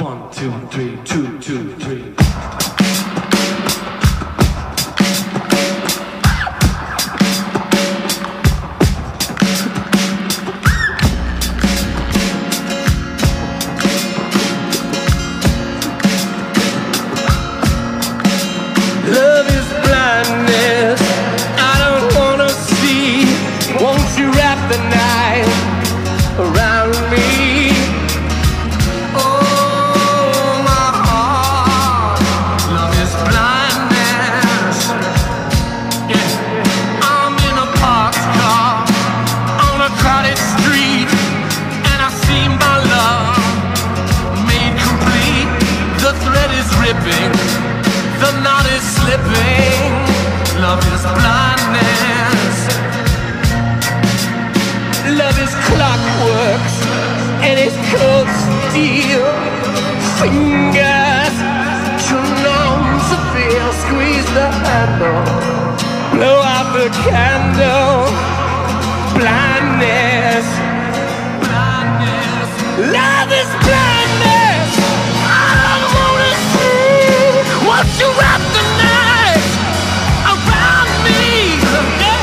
1, 2, 3, 2, 2, 3. Love is blindness, I don't wanna see. Won't you wrap the night around me? Oh, my heart, love is blindness. Yeah, I'm in a parked car on a crowded street, and I see my love made complete. The thread is ripping, the knot is slipping. Love is blindness. Love is clockwork, and it's cold steel. Fingers too numb to feel. Squeeze the handle, blow out the candle. Blindness, blindness. Love is blindness. I don't wanna see. Once you wrap the night around me, yeah.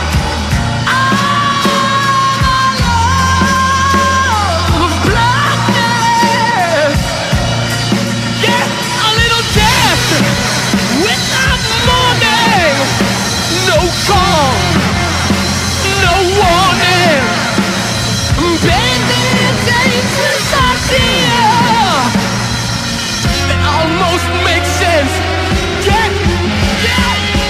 Oh, blindness. Yeah, a little death without morning. No call, no warning. Baby, dangerous idea. It almost makes sense. Yeah, yeah.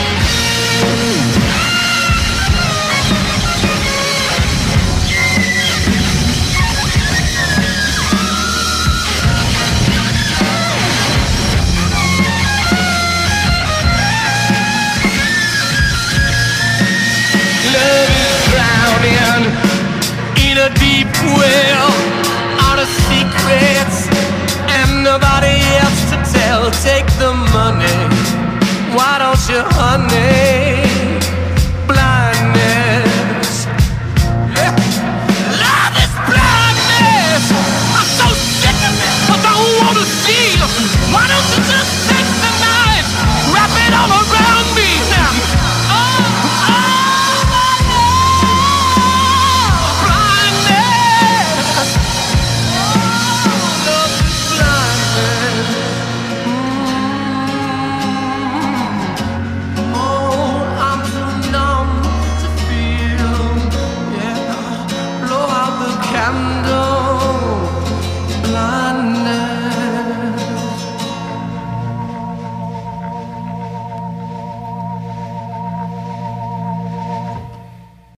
Love is drowning in a deep well, out of secrets and nobody else to tell. Take the money, why don't you, honey? Blindness, yeah. Love is blindness. I'm so sick of it, I don't wanna see. Why don't you just take the knife, wrap it all around